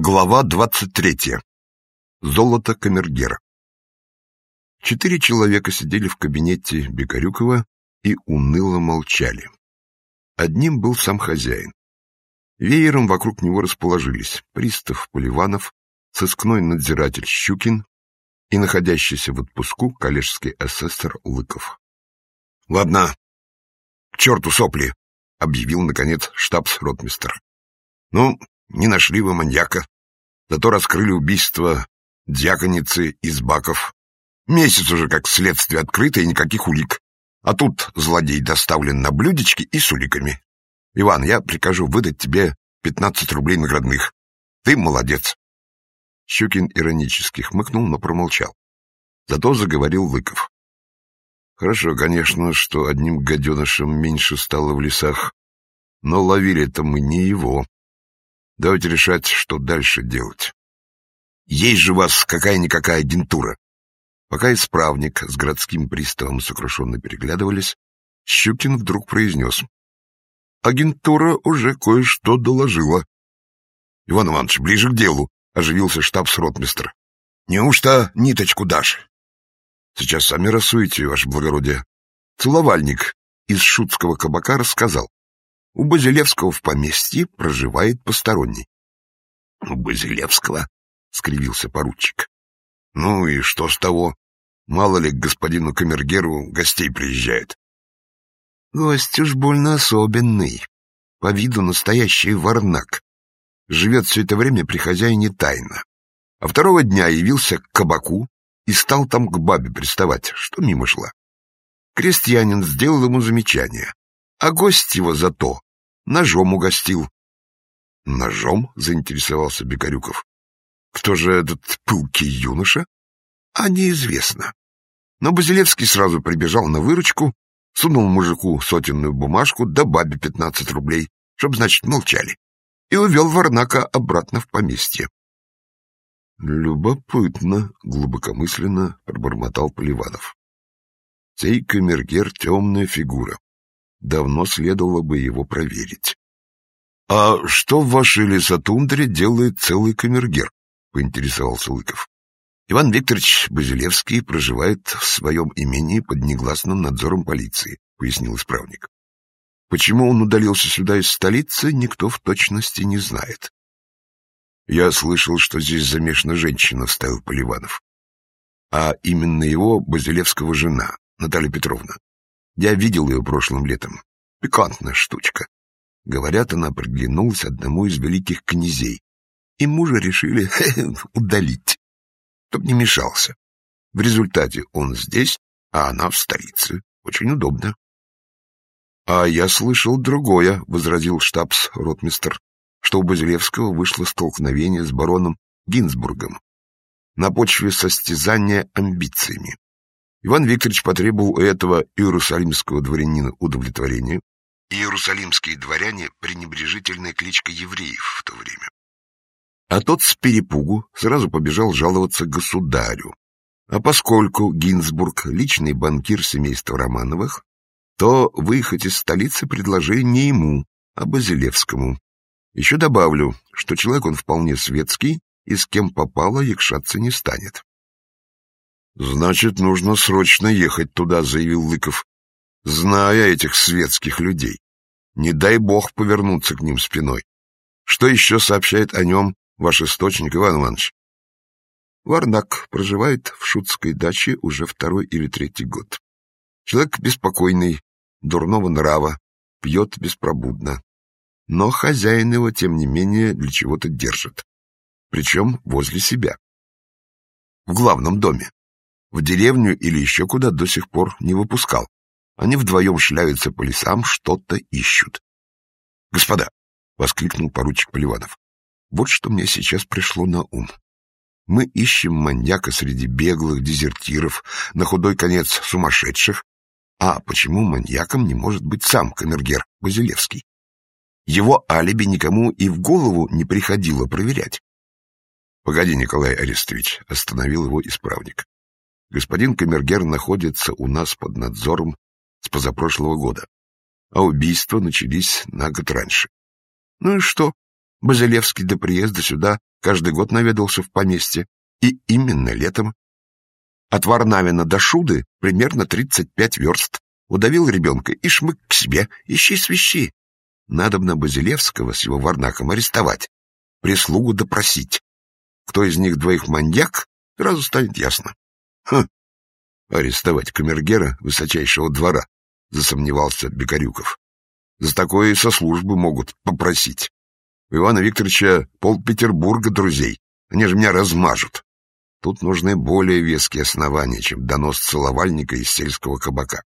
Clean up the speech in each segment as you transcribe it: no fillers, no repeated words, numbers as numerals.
Глава 23. Золото камергера. 4 человека сидели в кабинете Бекарюкова и уныло молчали. Одним был сам хозяин. Веером вокруг него расположились пристав Поливанов, сыскной надзиратель Щукин и находящийся в отпуску коллежский асессор Лыков. — Ладно, к черту сопли, — объявил, наконец, штабс-ротмистр. — Ну, не нашли вы маньяка, зато раскрыли убийство дьяконицы из Баков. Месяц уже как следствие открыто и никаких улик. А тут злодей доставлен на блюдечке и с уликами. Иван, я прикажу выдать тебе 15 рублей наградных. Ты молодец. Щукин иронически хмыкнул, но промолчал. Зато заговорил Лыков. Хорошо, конечно, что одним гаденышем меньше стало в лесах, но ловили-то мы не его. Давайте решать, что дальше делать. Есть же у вас какая-никакая агентура. Пока исправник с городским приставом сокрушенно переглядывались, Щукин вдруг произнес. Агентура уже кое-что доложила. Иван Иванович, ближе к делу, оживился штабс-ротмистр. Неужто ниточку дашь? Сейчас сами рассуете, ваше благородие. Целовальник из шутского кабака рассказал. У Базилевского в поместье проживает посторонний. — У Базилевского? — скривился поручик. — Ну и что с того? Мало ли к господину камергеру гостей приезжает. — Гость уж больно особенный. По виду настоящий варнак. Живет все это время при хозяине тайно. А второго дня явился к кабаку и стал там к бабе приставать, что мимо шла. Крестьянин сделал ему замечание. А гость его зато ножом угостил. — Ножом? — заинтересовался Бекарюков. — Кто же этот пылкий юноша? — А неизвестно. Но Базилевский сразу прибежал на выручку, сунул мужику сотенную бумажку, да бабе 15 рублей, чтоб, значит, молчали, и увел варнака обратно в поместье. — Любопытно, — глубокомысленно пробормотал Поливанов. — Сей камергер — темная фигура. Давно следовало бы его проверить. — А что в вашей лесотундре делает целый камергер? — поинтересовался Лыков. — Иван Викторович Базилевский проживает в своем имении под негласным надзором полиции, — пояснил исправник. Почему он удалился сюда из столицы, никто в точности не знает. — Я слышал, что здесь замешана женщина, — вставил Поливанов. — А именно его, Базилевского, жена, Наталья Петровна. Я видел ее прошлым летом. Пикантная штучка. Говорят, она приглянулась одному из великих князей. И мужа решили удалить, чтоб не мешался. В результате он здесь, а она в столице. Очень удобно. — А я слышал другое, — возразил штабс-ротмистр, что у Базилевского вышло столкновение с бароном Гинзбургом на почве состязания амбициями. Иван Викторович потребовал у этого иерусалимского дворянина удовлетворения. Иерусалимские дворяне — пренебрежительная кличка евреев в то время. А тот с перепугу сразу побежал жаловаться государю. А поскольку Гинзбург — личный банкир семейства Романовых, то выехать из столицы предложили не ему, а Базилевскому. Еще добавлю, что человек он вполне светский и с кем попало якшаться не станет. — Значит, нужно срочно ехать туда, — заявил Лыков, — зная этих светских людей. Не дай бог повернуться к ним спиной. Что еще сообщает о нем ваш источник, Иван Иванович? Варнак проживает в шутской даче уже 2-й или 3-й год. Человек беспокойный, дурного нрава, пьет беспробудно. Но хозяин его, тем не менее, для чего-то держит. Причем возле себя. В главном доме. В деревню или еще куда до сих пор не выпускал. Они вдвоем шляются по лесам, что-то ищут. — Господа! — воскликнул поручик Поливанов. — Вот что мне сейчас пришло на ум. Мы ищем маньяка среди беглых дезертиров, на худой конец сумасшедших. А почему маньяком не может быть сам камергер Базилевский? Его алиби никому и в голову не приходило проверять. — Погоди, Николай Арестович, — остановил его исправник. Господин камергер находится у нас под надзором с позапрошлого года, а убийства начались на год раньше. Ну и что? Базилевский до приезда сюда Каждый год наведался в поместье, и именно летом. От Варнавина до Шуды примерно 35 верст. Удавил ребенка и шмык к себе, ищи свищи. Надобно Базилевского с его варнаком арестовать, прислугу допросить. Кто из них двоих маньяк, сразу станет ясно. Арестовать камергера высочайшего двора, засомневался Бекарюков. За такое и со службы могут попросить. У Ивана Викторовича пол-Петербурга друзей, они же меня размажут. Тут нужны более веские основания, чем донос целовальника из сельского кабака.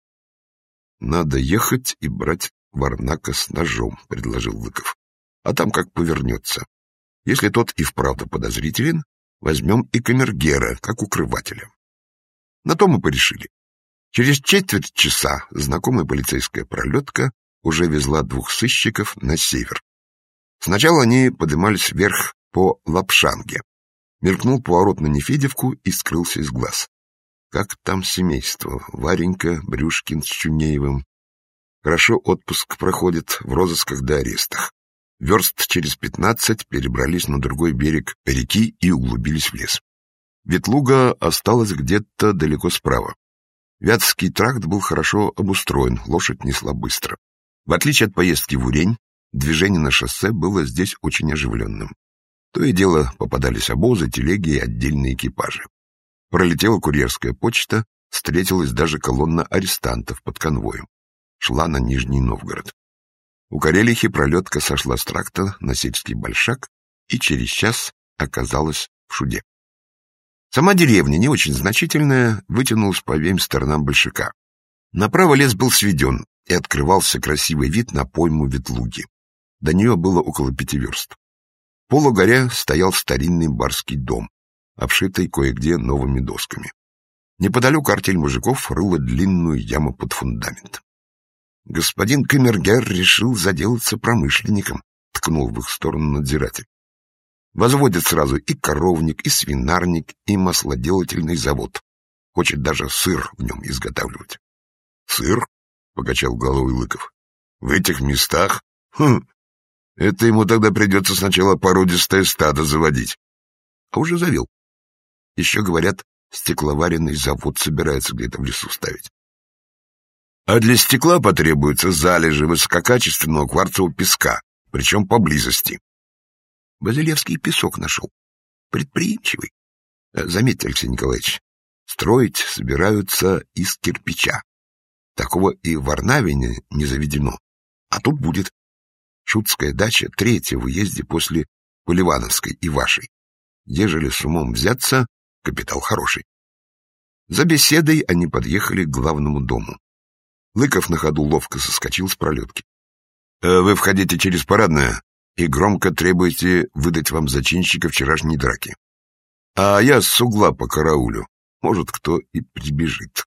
Надо ехать и брать Варнака с ножом, предложил Лыков. А там как повернется. Если тот и вправду подозрителен, возьмем и камергера, как укрывателя. На то мы порешили. Через четверть часа знакомая полицейская пролетка уже везла двух сыщиков на север. Сначала они поднимались вверх по Лапшанге. Мелькнул поворот на Нефедевку и скрылся из глаз. Как там семейство? Варенька, Брюшкин с Чунеевым. Хорошо отпуск проходит, в розысках да арестах. Верст через 15 перебрались на другой берег реки и углубились в лес. Ветлуга осталась где-то далеко справа. Вятский тракт был хорошо обустроен, лошадь несла быстро. В отличие от поездки в Урень, движение на шоссе было здесь очень оживленным. То и дело попадались обозы, телеги и отдельные экипажи. Пролетела курьерская почта, встретилась даже колонна арестантов под конвоем. Шла на Нижний Новгород. У Карелихи пролетка сошла с тракта на сельский большак и через час оказалась в Шуде. Сама деревня, не очень значительная, вытянулась по обеим сторонам большака. Направо лес был сведен, и открывался красивый вид на пойму Ветлуги. До нее было около 5 верст. В полугоря стоял старинный барский дом, обшитый кое-где новыми досками. Неподалеку артель мужиков рыла длинную яму под фундамент. Господин камергер решил заделаться промышленником, ткнул в их сторону надзиратель. Возводит сразу и коровник, и свинарник, и маслоделательный завод. Хочет даже сыр в нем изготавливать. Сыр? — покачал головой Лыков. В этих местах? Это ему тогда придется сначала породистое стадо заводить. А уже завел. Еще, говорят, стекловаренный завод собирается где-то в лесу ставить. А для стекла потребуется залежи высококачественного кварцевого песка, причем поблизости. Базилевский песок нашел. Предприимчивый. Заметьте, Алексей Николаевич, строить собираются из кирпича. Такого и в Варнавине не заведено. А тут будет. Шутская дача третья в уезде после Поливановской и вашей. Ежели с умом взяться, капитал хороший. За беседой они подъехали к главному дому. Лыков на ходу ловко соскочил с пролетки. Вы входите через парадное и громко требуете выдать вам зачинщика вчерашней драки. А я с угла по караулю. Может, кто и прибежит.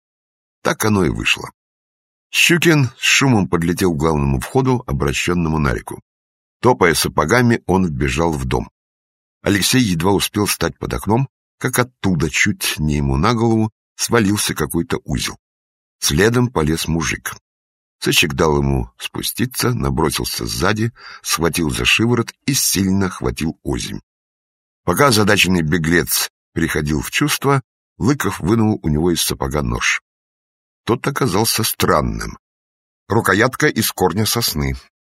Так оно и вышло. Щукин с шумом подлетел к главному входу, обращенному на реку. Топая сапогами, он вбежал в дом. Алексей едва успел встать под окном, как оттуда, чуть не ему на голову, свалился какой-то узел. Следом полез мужик. Сыщик дал ему спуститься, набросился сзади, схватил за шиворот и сильно хватил озимь. Пока озадаченный беглец приходил в чувство, Лыков вынул у него из сапога нож. Тот оказался странным. Рукоятка из корня сосны,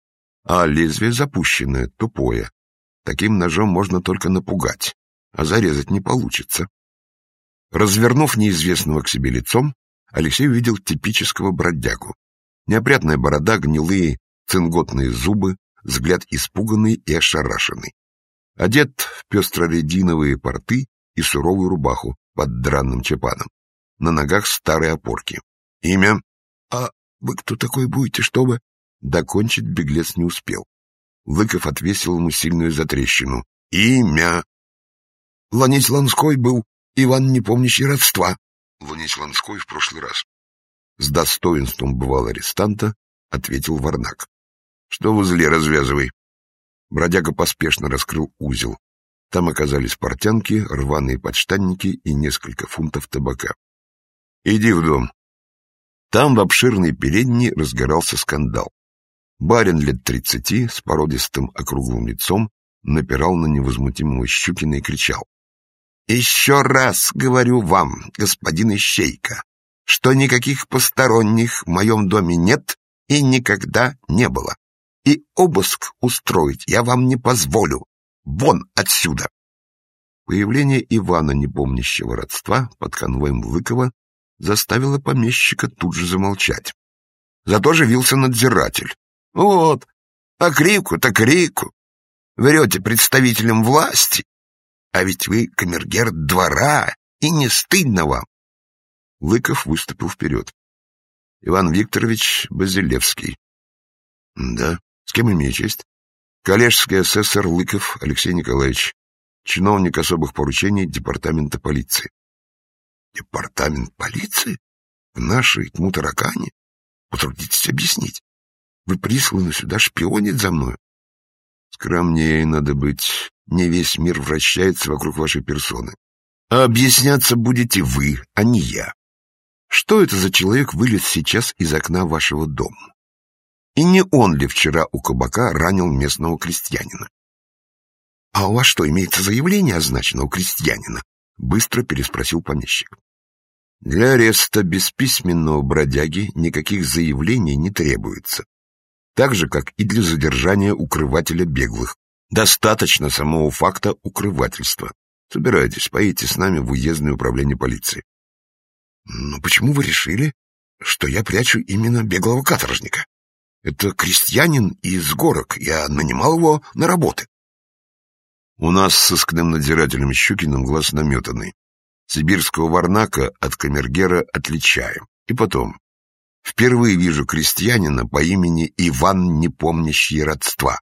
а лезвие запущенное, тупое. Таким ножом можно только напугать, а зарезать не получится. Развернув неизвестного к себе лицом, Алексей увидел типического бродягу. Неопрятная борода, гнилые цинготные зубы, взгляд испуганный и ошарашенный. Одет в пестро-рединовые порты и суровую рубаху под дранным чапаном. На ногах старые опорки. Имя? А вы кто такой будете, чтобы... Докончить беглец не успел. Лыков отвесил ему сильную затрещину. Имя? Ланить Ланской был Иван, не помнящий родства. Ланить Ланской в прошлый раз. С достоинством бывал арестанта, ответил Варнак. Что в узле развязывай. Бродяга поспешно раскрыл узел. Там оказались портянки, рваные подштанники и несколько фунтов табака. Иди в дом. Там в обширной передней разгорался скандал. Барин лет 30, с породистым округлым лицом, напирал на невозмутимого Щукина и кричал: «Еще раз говорю вам, господин Ищейка, что никаких посторонних в моем доме нет и никогда не было. И обыск устроить я вам не позволю. Вон отсюда!» Появление Ивана, не помнящего родства, под конвоем Лыкова заставило помещика тут же замолчать. Зато живился надзиратель. «Вот, а крику-то крику. Врете представителям власти. А ведь вы камергер двора, и не стыдно вам!» Лыков выступил вперед. «Иван Викторович Базилевский». «Да, с кем имею честь?» «Коллежский асессор Лыков Алексей Николаевич, чиновник особых поручений департамента полиции». «Департамент полиции? В нашей Тму-Таракане? Потрудитесь объяснить. Вы присланы сюда шпионить за мною?» «Скромнее надо быть. Не весь мир вращается вокруг вашей персоны. А объясняться будете вы, а не я. Что это за человек вылез сейчас из окна вашего дома? И не он ли вчера у кабака ранил местного крестьянина?» «А у вас что, имеется заявление означенного крестьянина?» — быстро переспросил помещик. «Для ареста бесписьменного бродяги никаких заявлений не требуется. Так же, как и для задержания укрывателя беглых. Достаточно самого факта укрывательства. Собирайтесь, поедете с нами в уездное управление полиции». «Но почему вы решили, что я прячу именно беглого каторжника? Это крестьянин из горок, я нанимал его на работы». «У нас с сыскным надзирателем Щукиным глаз наметанный. Сибирского варнака от камергера отличаем. И потом, впервые вижу крестьянина по имени Иван, не помнящий родства.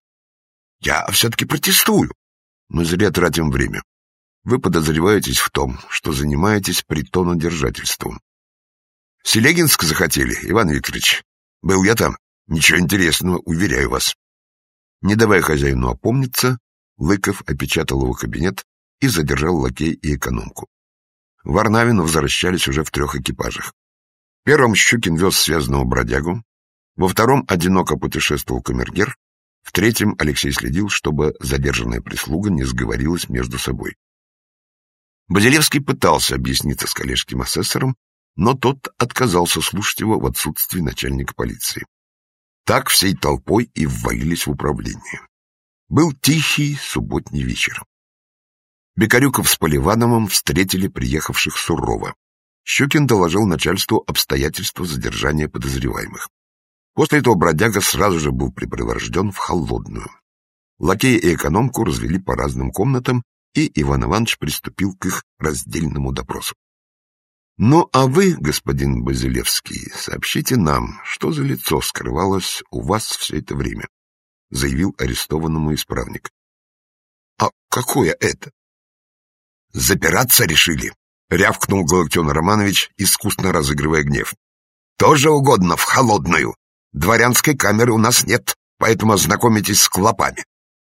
Я все-таки протестую. Мы зря тратим время. Вы подозреваетесь в том, что занимаетесь притонодержательством. Селегинск захотели, Иван Викторович? Был я там. Ничего интересного, уверяю вас». Не давая хозяину опомниться, Лыков опечатал его кабинет и задержал лакей и экономку. В Варнавино возвращались уже в 3 экипажах. В первом Щукин вез связанного бродягу, во втором одиноко путешествовал камергер, в третьем Алексей следил, чтобы задержанная прислуга не сговорилась между собой. Базилевский пытался объясниться с коллежским асессором, но тот отказался слушать его в отсутствии начальника полиции. Так всей толпой и ввалились в управление. Был тихий субботний вечер. Бекарюков с Поливановым встретили приехавших сурово. Щукин доложил начальству обстоятельства задержания подозреваемых. После этого бродяга сразу же был припровожден в холодную. Лакея и экономку развели по разным комнатам, и Иван Иванович приступил к их раздельному допросу. «Ну, а вы, господин Базилевский, сообщите нам, что за лицо скрывалось у вас все это время», — заявил арестованному исправник. «А какое это?» «Запираться решили», — рявкнул Галактион Романович, искусно разыгрывая гнев. «Тоже угодно в холодную. Дворянской камеры у нас нет, поэтому ознакомитесь с клопами».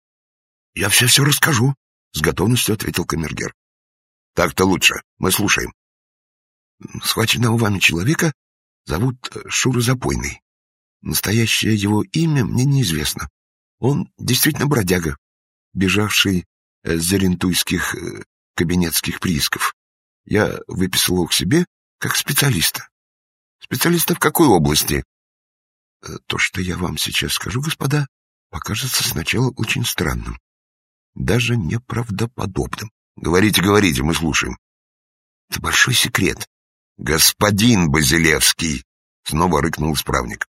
«Я все расскажу», — с готовностью ответил камергер. «Так-то лучше. Мы слушаем». «Схваченного вами человека зовут Шура Запойный. Настоящее его имя мне неизвестно. Он действительно бродяга, бежавший с зарентуйских кабинетских приисков. Я выписал его к себе как специалиста». «Специалиста в какой области?» «То, что я вам сейчас скажу, господа, покажется сначала очень странным, даже неправдоподобным». «Говорите, говорите, мы слушаем». «Это большой секрет». «Господин Базилевский!» — снова рыкнул исправник.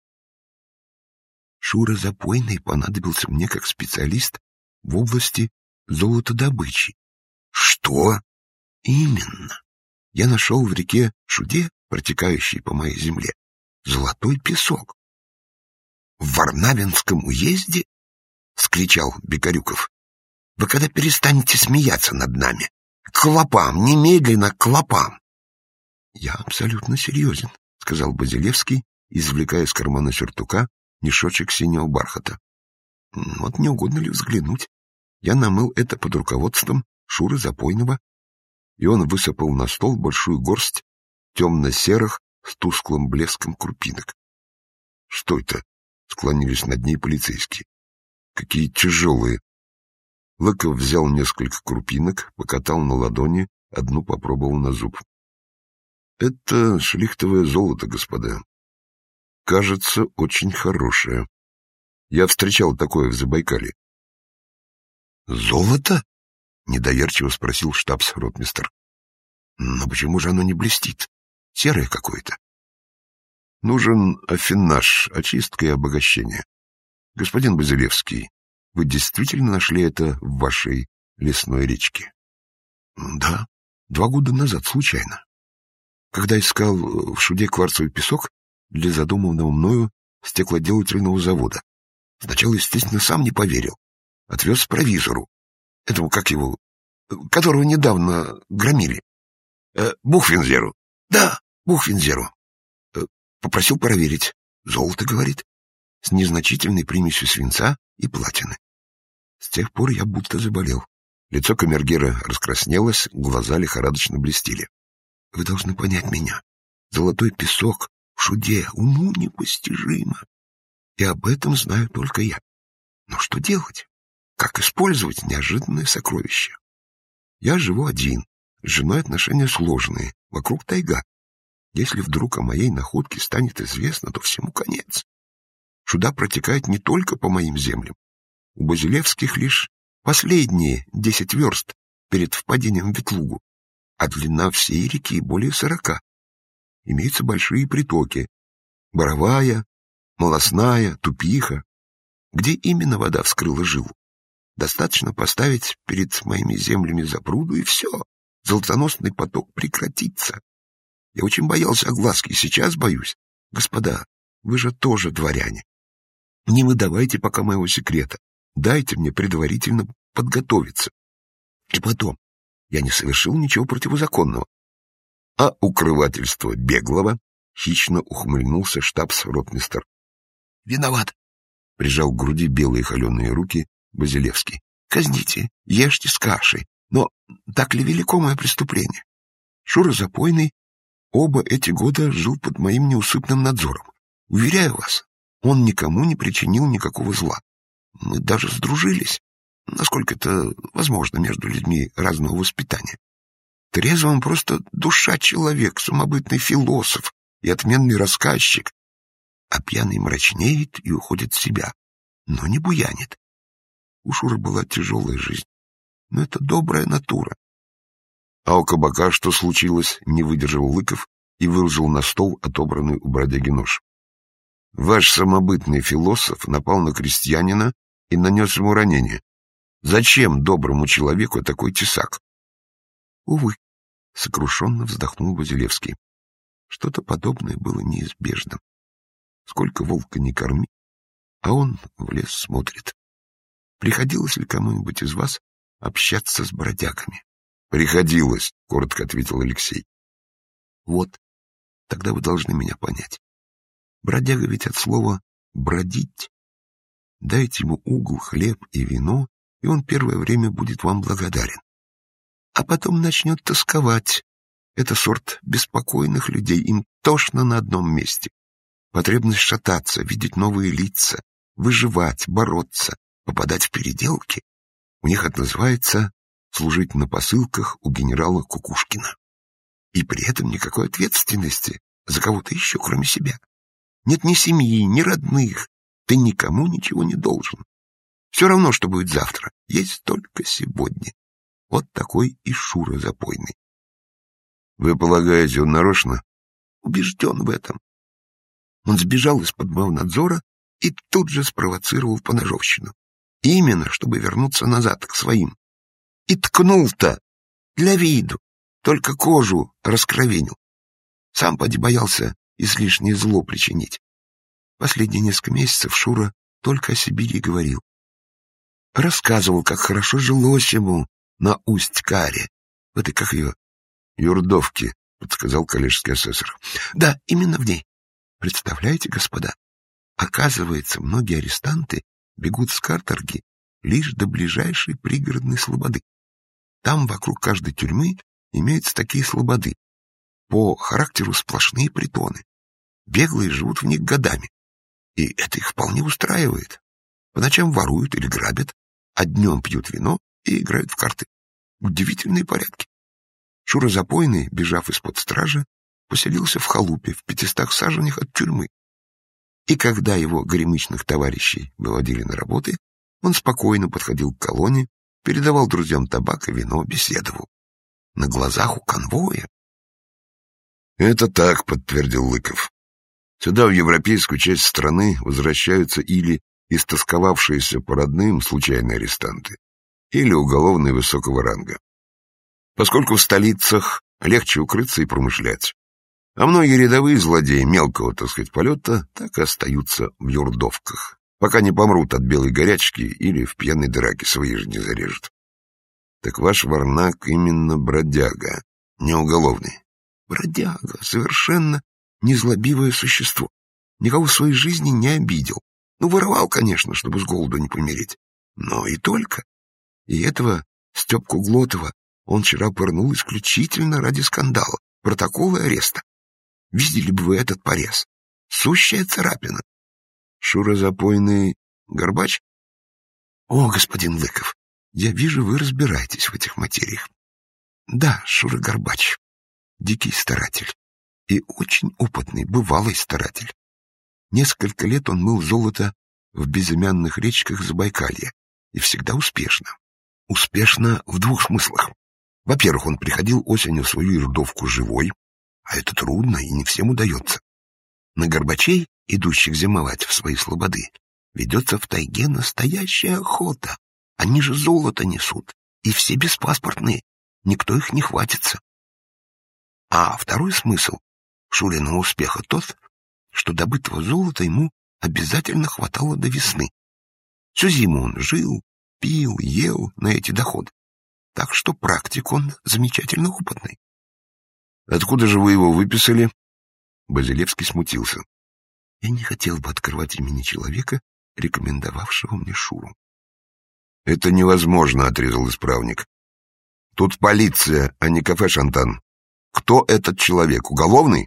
«Шура Запойный понадобился мне как специалист в области золотодобычи». «Что?» «Именно. Я нашел в реке Шуде, протекающей по моей земле, золотой песок». «В Варнавинском уезде?» — скричал Бекарюков. «Вы когда перестанете смеяться над нами? К клопам, немедленно к клопам!» «Я абсолютно серьезен», — сказал Базилевский, извлекая из кармана сюртука мешочек синего бархата. «Вот не угодно ли взглянуть? Я намыл это под руководством Шуры Запойного». И он высыпал на стол большую горсть темно-серых с тусклым блеском крупинок. «Что это?» — склонились над ней полицейские. «Какие тяжелые!» Лыков взял несколько крупинок, покатал на ладони, одну попробовал на зуб. — Это шлихтовое золото, господа. Кажется, очень хорошее. Я встречал такое в Забайкалье. — Золото? — недоверчиво спросил штабс-ротмистр. — Но почему же оно не блестит? Серое какое-то. — Нужен аффинаж, очистка и обогащение. Господин Базилевский, вы действительно нашли это в вашей лесной речке? — Да, 2 года назад, случайно. Когда искал в Шуде кварцевый песок для задуманного мною стеклоделательного завода. Сначала, естественно, сам не поверил. Отвез провизору. Этому, как его, которого недавно громили. Бухвензеру. Да, Бухвензеру. Попросил проверить. Золото, говорит, с незначительной примесью свинца и платины. С тех пор я будто заболел. Лицо камергера раскраснелось, глаза лихорадочно блестели. Вы должны понять меня. Золотой песок в Шуде уму непостижимо. И об этом знаю только я. Но что делать? Как использовать неожиданное сокровище? Я живу один, с женой отношения сложные, вокруг тайга. Если вдруг о моей находке станет известно, то всему конец. Шуда протекает не только по моим землям. У Базилевских лишь последние 10 верст перед впадением в Ветлугу, а длина всей реки более 40. Имеются большие притоки — Боровая, Молосная, Тупиха. Где именно вода вскрыла жилу? Достаточно поставить перед моими землями запруду, и все. Золотоносный поток прекратится. Я очень боялся огласки, и сейчас боюсь. Господа, вы же тоже дворяне. Не выдавайте пока моего секрета. Дайте мне предварительно подготовиться. И потом, я не совершил ничего противозаконного. А укрывательство беглого? Хищно ухмыльнулся штабс-ротмистр. Виноват. Прижал к груди белые холеные руки Базилевский. Казните, ешьте с кашей. Но так ли велико мое преступление? Шура Запойный оба эти года жил под моим неусыпным надзором. Уверяю вас, он никому не причинил никакого зла. Мы даже сдружились, насколько это возможно между людьми разного воспитания. Трезво он просто душа человек, самобытный философ и отменный рассказчик. А пьяный мрачнеет и уходит в себя, но не буянит. У Шуры была тяжелая жизнь, но это добрая натура. А у кабака что случилось? Не выдержал Лыков и выложил на стол отобранный у бродяги нож. Ваш самобытный философ напал на крестьянина и нанес ему ранение. Зачем доброму человеку такой тесак? Увы, сокрушенно вздохнул Базилевский. Что-то подобное было неизбежным. Сколько волка не корми, а он в лес смотрит. Приходилось ли кому-нибудь из вас общаться с бродягами? Приходилось, коротко ответил Алексей. Вот, тогда вы должны меня понять. Бродяга ведь от слова «бродить». Дайте ему угол, хлеб и вино, и он первое время будет вам благодарен. А потом начнет тосковать. Это сорт беспокойных людей, им тошно на одном месте. Потребность шататься, видеть новые лица, выживать, бороться, попадать в переделки. У них это называется служить на посылках у генерала Кукушкина. И при этом никакой ответственности за кого-то еще, кроме себя. Нет ни семьи, ни родных. Ты никому ничего не должен. Все равно, что будет завтра. Есть только сегодня. Вот такой и Шура Запойный. Вы полагаете, он нарочно? Убежден в этом. Он сбежал из-под моего надзора и тут же спровоцировал поножовщину. Именно, чтобы вернуться назад к своим. И ткнул-то для виду, только кожу раскровенил. Сам поди боялся излишнее зло причинить. Последние несколько месяцев Шура только о Сибири говорил. Рассказывал, как хорошо жилось ему на Усть-Каре. В этой, как ее, Юрдовке, подсказал коллежский асессор. Да, именно в ней. Представляете, господа, оказывается, многие арестанты бегут с каторги лишь до ближайшей пригородной слободы. Там вокруг каждой тюрьмы имеются такие слободы. По характеру сплошные притоны. Беглые живут в них годами. И это их вполне устраивает. По ночам воруют или грабят, а днем пьют вино и играют в карты. Удивительные порядки. Шура Запойный, бежав из-под стражи, поселился в халупе в 500 саженях от тюрьмы. И когда его горемычных товарищей выводили на работы, он спокойно подходил к колонне, передавал друзьям табак и вино, беседовал. На глазах у конвоя. «Это так», — подтвердил Лыков. «Сюда, в европейскую часть страны, возвращаются или истосковавшиеся по родным случайные арестанты, или уголовные высокого ранга. Поскольку в столицах легче укрыться и промышлять. А многие рядовые злодеи мелкого, так сказать, полета так и остаются в юрдовках, пока не помрут от белой горячки или в пьяной драке свои же не зарежут. Так ваш Варнак именно бродяга, не уголовный. Бродяга, совершенно незлобивое существо. Никого в своей жизни не обидел. Воровал, конечно, чтобы с голоду не помереть. Но и только. И этого Степку Глотова он вчера пырнул исключительно ради скандала, протокола и ареста. Видели бы вы этот порез? Сущая царапина. Шура Запойный Горбач? О, господин Лыков, я вижу, вы разбираетесь в этих материях. Да, Шура Горбач. Дикий старатель. И очень опытный, бывалый старатель. Несколько лет он мыл золото в безымянных речках Забайкалья. И всегда успешно. Успешно в двух смыслах. Во-первых, он приходил осенью в свою юрдовку живой, а это трудно и не всем удается. На горбачей, идущих зимовать в свои слободы, ведется в тайге настоящая охота. Они же золото несут, и все беспаспортные, никто их не хватится. А второй смысл Шуриного успеха тот, что добытого золота ему обязательно хватало до весны. Всю зиму он жил, пил, ел на эти доходы. Так что практик он замечательно опытный. Откуда же вы его выписали? Базилевский смутился. Я не хотел бы открывать имени человека, рекомендовавшего мне Шуру. Это невозможно, отрезал исправник. Тут полиция, а не кафе «Шантан». Кто этот человек? Уголовный?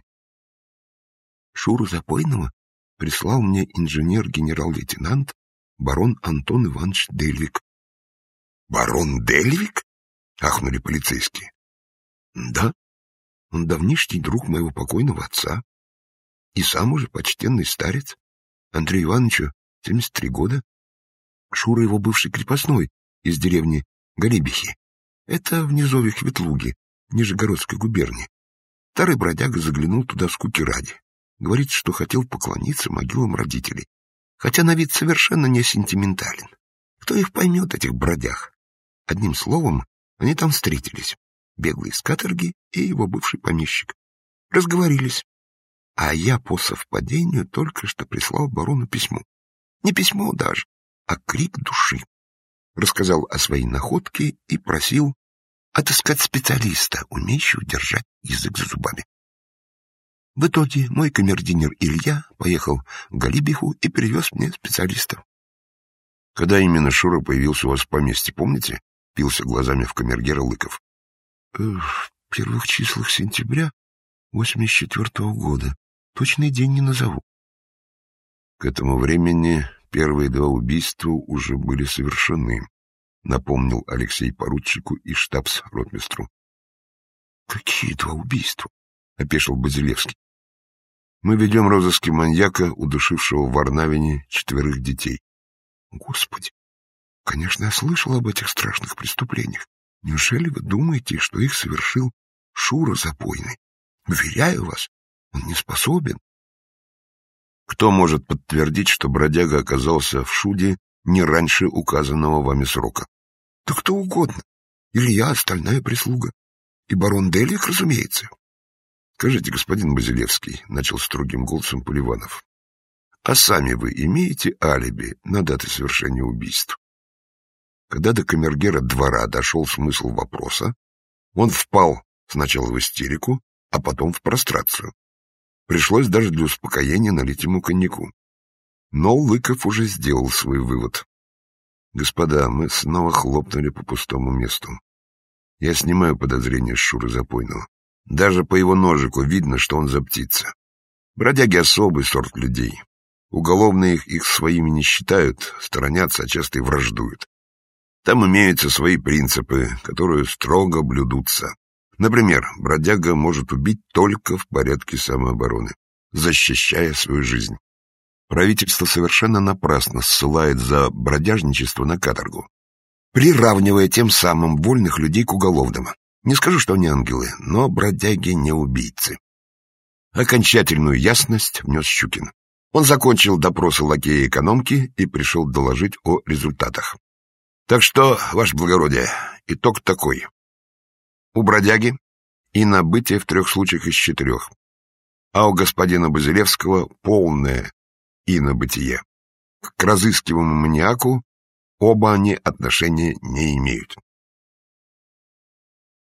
Шуру Запойного прислал мне инженер-генерал-лейтенант барон Антон Иванович Дельвик. Барон Дельвик? Ахнули полицейские. Да, он давнишний друг моего покойного отца. И сам уже почтенный старец. Андрею Ивановичу 73 года. Шура его бывший крепостной из деревни Галибихи. Это в низовьях Ветлуги, Нижегородской губернии. Старый бродяга заглянул туда скуки ради. Говорит, что хотел поклониться могилам родителей. Хотя на вид совершенно не сентиментален. Кто их поймет, этих бродяг? Одним словом, они там встретились. Беглый с каторги и его бывший помещик. Разговорились. А я по совпадению только что прислал барону письмо. Не письмо даже, а крик души. Рассказал о своей находке и просил отыскать специалиста, умеющего держать язык за зубами. В итоге мой камердинер Илья поехал в Галибиху и привез мне специалиста. Когда именно Шура появился у вас в поместье, помните? Пился глазами в камергера Лыков. В первых числах сентября 84-го года. Точный день не назову. К этому времени первые 2 убийства уже были совершены, напомнил Алексей поручику и штабс-ротмистру. Какие 2 убийства? Опешил Базилевский. Мы ведем розыски маньяка, удушившего в Варнавине 4 детей. Господи, конечно, я слышал об этих страшных преступлениях. Неужели вы думаете, что их совершил Шура Запойный? Уверяю вас, он не способен. Кто может подтвердить, что бродяга оказался в Шуде не раньше указанного вами срока? Да кто угодно. Илья, остальная прислуга. И барон Дельвик, разумеется. Скажите, господин Базилевский, — начал строгим голосом Поливанов, — а сами вы имеете алиби на даты совершения убийств? Когда до камергера двора дошел смысл вопроса, он впал сначала в истерику, а потом в прострацию. Пришлось даже для успокоения налить ему коньяку. Но Лыков уже сделал свой вывод. Господа, мы снова хлопнули по пустому месту. Я снимаю подозрения с Шуры Запойного. Даже по его ножику видно, что он за птица. Бродяги — особый сорт людей. Уголовные их своими не считают, сторонятся, а часто и враждуют. Там имеются свои принципы, которые строго блюдутся. Например, бродяга может убить только в порядке самообороны, защищая свою жизнь. Правительство совершенно напрасно ссылает за бродяжничество на каторгу, приравнивая тем самым вольных людей к уголовным. Не скажу, что они ангелы, но бродяги не убийцы. Окончательную ясность внес Щукин. Он закончил допросы лакея и экономки и пришел доложить о результатах. Так что, ваше благородие, итог такой. У бродяги инобытие в 3 случаях из 4, а у господина Базилевского полное инобытие. К разыскиваемому маньяку оба они отношения не имеют.